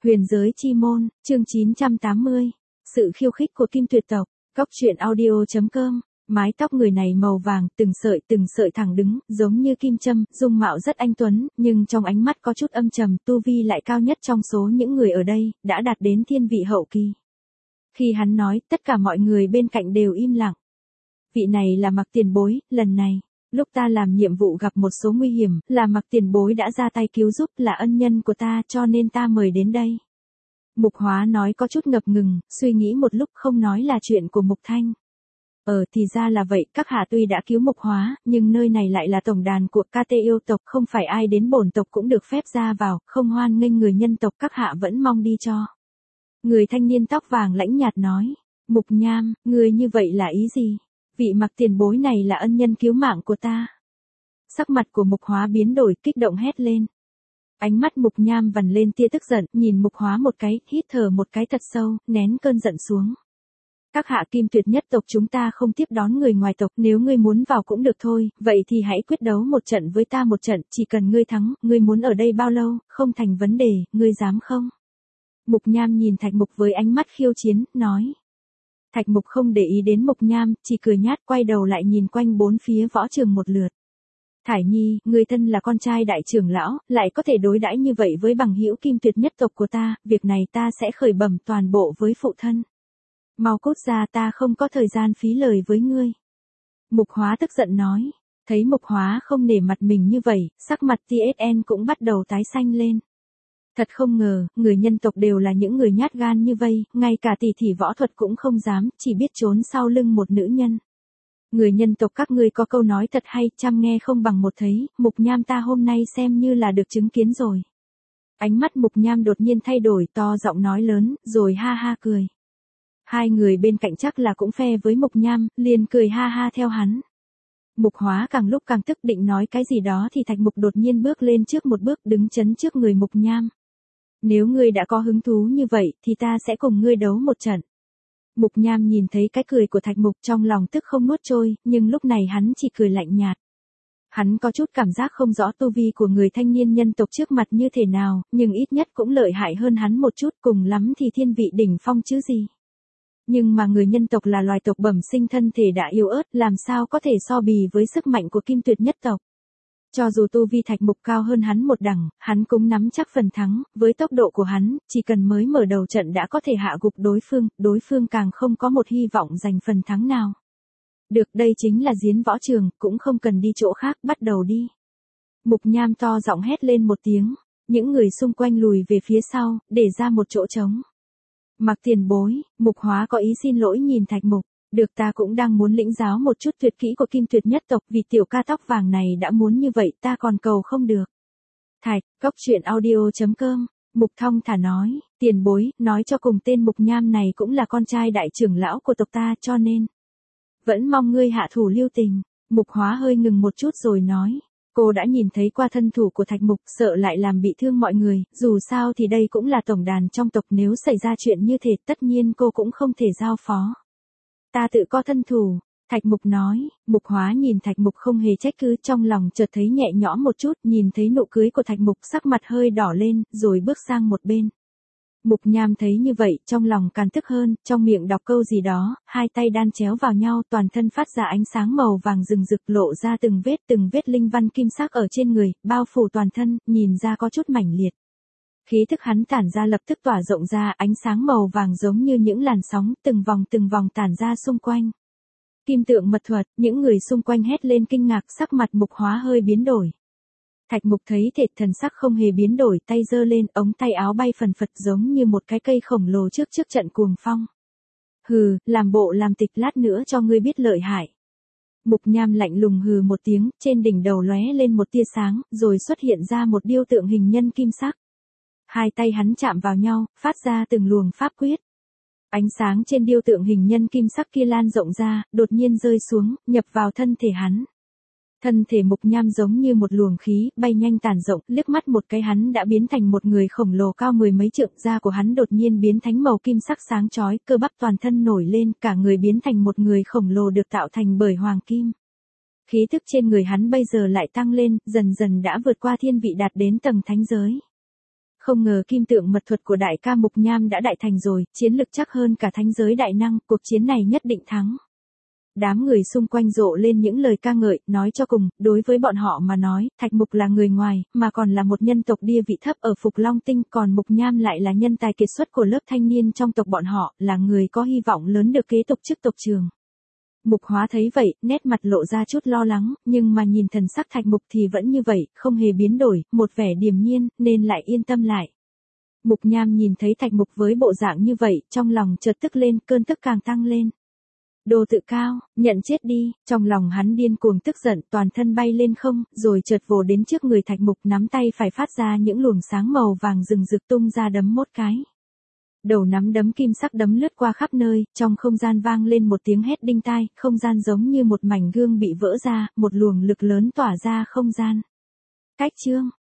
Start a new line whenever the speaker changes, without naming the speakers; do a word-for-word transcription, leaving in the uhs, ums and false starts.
Huyền giới chi môn, chương chín trăm tám mươi. Sự khiêu khích của Kim Tuyệt tộc. Cốc truyện audio chấm com. Mái tóc người này màu vàng, từng sợi từng sợi thẳng đứng, giống như kim châm, dung mạo rất anh tuấn, nhưng trong ánh mắt có chút âm trầm, tu vi lại cao nhất trong số những người ở đây, đã đạt đến thiên vị hậu kỳ. Khi hắn nói, tất cả mọi người bên cạnh đều im lặng. Vị này là Mặc Tiền Bối, lần này, lúc ta làm nhiệm vụ gặp một số nguy hiểm, là Mặc Tiền Bối đã ra tay cứu giúp, là ân nhân của ta, cho nên ta mời đến đây. Mục Hóa nói có chút ngập ngừng, suy nghĩ một lúc không nói là chuyện của Mục Thanh. Ờ thì ra là vậy, các hạ tuy đã cứu Mục Hóa, nhưng nơi này lại là tổng đàn của ca tê yêu tộc, không phải ai đến bổn tộc cũng được phép ra vào, không hoan nghênh người nhân tộc, các hạ vẫn mong đi cho. Người thanh niên tóc vàng lãnh nhạt nói, Mục Nham, người như vậy là ý gì? Vị Mặc Tiền Bối này là ân nhân cứu mạng của ta. Sắc mặt của Mục Hóa biến đổi, kích động hét lên. Ánh mắt Mục Nham vằn lên tia tức giận, nhìn Mục Hóa một cái, hít thở một cái thật sâu, nén cơn giận xuống. Các hạ Kim Tuyệt nhất tộc chúng ta không tiếp đón người ngoài tộc, nếu ngươi muốn vào cũng được thôi, vậy thì hãy quyết đấu một trận với ta một trận, chỉ cần ngươi thắng, ngươi muốn ở đây bao lâu, không thành vấn đề, ngươi dám không? Mục Nham nhìn Thạch Mục với ánh mắt khiêu chiến, nói. Thạch Mục không để ý đến Mục Nham, chỉ cười nhát, quay đầu lại nhìn quanh bốn phía võ trường một lượt. Thải Nhi, người thân là con trai đại trưởng lão, lại có thể đối đãi như vậy với bằng hữu Kim Tuyệt nhất tộc của ta, việc này ta sẽ khởi bẩm toàn bộ với phụ thân. Mau cút ra, ta không có thời gian phí lời với ngươi. Mục Hóa tức giận nói, thấy Mục Hóa không nể mặt mình như vậy, sắc mặt tê ét en cũng bắt đầu tái xanh lên. Thật không ngờ, người nhân tộc đều là những người nhát gan như vây, ngay cả tỷ tỷ võ thuật cũng không dám, chỉ biết trốn sau lưng một nữ nhân. Người nhân tộc các ngươi có câu nói thật hay, chăm nghe không bằng một thấy, Mục Nham ta hôm nay xem như là được chứng kiến rồi. Ánh mắt Mục Nham đột nhiên thay đổi, to giọng nói lớn, rồi ha ha cười. Hai người bên cạnh chắc là cũng phe với Mục Nham, liền cười ha ha theo hắn. Mục Hóa càng lúc càng tức, định nói cái gì đó thì Thạch Mục đột nhiên bước lên trước một bước, đứng chắn trước người Mục Nham. Nếu ngươi đã có hứng thú như vậy, thì ta sẽ cùng ngươi đấu một trận. Mục Nham nhìn thấy cái cười của Thạch Mục trong lòng tức không nuốt trôi, nhưng lúc này hắn chỉ cười lạnh nhạt. Hắn có chút cảm giác không rõ tu vi của người thanh niên nhân tộc trước mặt như thế nào, nhưng ít nhất cũng lợi hại hơn hắn một chút, cùng lắm thì thiên vị đỉnh phong chứ gì. Nhưng mà người nhân tộc là loài tộc bẩm sinh thân thể đã yếu ớt, làm sao có thể so bì với sức mạnh của Kim Tuyệt nhất tộc. Cho dù tu vi Thạch Mục cao hơn hắn một đẳng, hắn cũng nắm chắc phần thắng, với tốc độ của hắn, chỉ cần mới mở đầu trận đã có thể hạ gục đối phương, đối phương càng không có một hy vọng giành phần thắng nào. Được, đây chính là Diễn Võ Trường, cũng không cần đi chỗ khác, bắt đầu đi. Mục Nham to giọng hét lên một tiếng, những người xung quanh lùi về phía sau, để ra một chỗ trống. Mặc Tiền Bối, Mục Hóa có ý xin lỗi nhìn Thạch Mục. Được, ta cũng đang muốn lĩnh giáo một chút tuyệt kỹ của Kim Tuyệt nhất tộc, vì tiểu ca tóc vàng này đã muốn như vậy, ta còn cầu không được. Thạch, Cốc truyện audio chấm com. Mục Thong thả nói, Tiền Bối, nói cho cùng tên Mục Nham này cũng là con trai đại trưởng lão của tộc ta, cho nên vẫn mong ngươi hạ thủ lưu tình. Mục Hóa hơi ngừng một chút rồi nói, cô đã nhìn thấy qua thân thủ của Thạch Mục, sợ lại làm bị thương mọi người, dù sao thì đây cũng là tổng đàn trong tộc, nếu xảy ra chuyện như thế tất nhiên cô cũng không thể giao phó. Ta tự có thân thủ, Thạch Mục nói. Mục Hóa nhìn Thạch Mục không hề trách cứ, trong lòng chợt thấy nhẹ nhõm một chút, nhìn thấy nụ cười của Thạch Mục, sắc mặt hơi đỏ lên, rồi bước sang một bên. Mục Nham thấy như vậy, trong lòng càng tức hơn, trong miệng đọc câu gì đó, hai tay đan chéo vào nhau, toàn thân phát ra ánh sáng màu vàng rừng rực, lộ ra từng vết từng vết linh văn kim sắc ở trên người, bao phủ toàn thân, nhìn ra có chút mảnh liệt. Khí thức hắn tản ra lập tức tỏa rộng ra, ánh sáng màu vàng giống như những làn sóng, từng vòng từng vòng tản ra xung quanh. Kim tượng mật thuật, những người xung quanh hét lên kinh ngạc, sắc mặt Mục Hóa hơi biến đổi. Thạch Mục thấy thế, thần sắc không hề biến đổi, tay giơ lên, ống tay áo bay phần phật giống như một cái cây khổng lồ trước trước trận cuồng phong. Hừ, làm bộ làm tịch, lát nữa cho ngươi biết lợi hại. Mục Nham lạnh lùng hừ một tiếng, trên đỉnh đầu lóe lên một tia sáng, rồi xuất hiện ra một điêu tượng hình nhân kim sắc. Hai tay hắn chạm vào nhau, phát ra từng luồng pháp quyết. Ánh sáng trên điêu tượng hình nhân kim sắc kia lan rộng ra, đột nhiên rơi xuống, nhập vào thân thể hắn. Thân thể Mục Nham giống như một luồng khí, bay nhanh tản rộng, liếc mắt một cái hắn đã biến thành một người khổng lồ cao mười mấy trượng, da của hắn đột nhiên biến thành màu kim sắc sáng chói, cơ bắp toàn thân nổi lên, cả người biến thành một người khổng lồ được tạo thành bởi hoàng kim. Khí tức trên người hắn bây giờ lại tăng lên, dần dần đã vượt qua thiên vị đạt đến tầng thánh giới. Không ngờ kim tượng mật thuật của đại ca Mục Nham đã đại thành rồi, chiến lực chắc hơn cả thánh giới đại năng, cuộc chiến này nhất định thắng. Đám người xung quanh rộ lên những lời ca ngợi, nói cho cùng, đối với bọn họ mà nói, Thạch Mục là người ngoài, mà còn là một nhân tộc địa vị thấp ở Phục Long Tinh, còn Mục Nham lại là nhân tài kiệt xuất của lớp thanh niên trong tộc bọn họ, là người có hy vọng lớn được kế tục chức tộc trường. Mục Hóa thấy vậy, nét mặt lộ ra chút lo lắng, nhưng mà nhìn thần sắc Thạch Mục thì vẫn như vậy, không hề biến đổi, một vẻ điềm nhiên, nên lại yên tâm lại. Mục Nham nhìn thấy Thạch Mục với bộ dạng như vậy, trong lòng chợt tức lên, cơn tức càng tăng lên. Đồ tự cao, nhận chết đi, trong lòng hắn điên cuồng tức giận, toàn thân bay lên không, rồi chợt vồ đến trước người Thạch Mục, nắm tay phải phát ra những luồng sáng màu vàng rừng rực tung ra đấm một cái. Đầu nắm đấm kim sắc đấm lướt qua khắp nơi, trong không gian vang lên một tiếng hét đinh tai, không gian giống như một mảnh gương bị vỡ ra, một luồng lực lớn tỏa ra không gian. Cách chương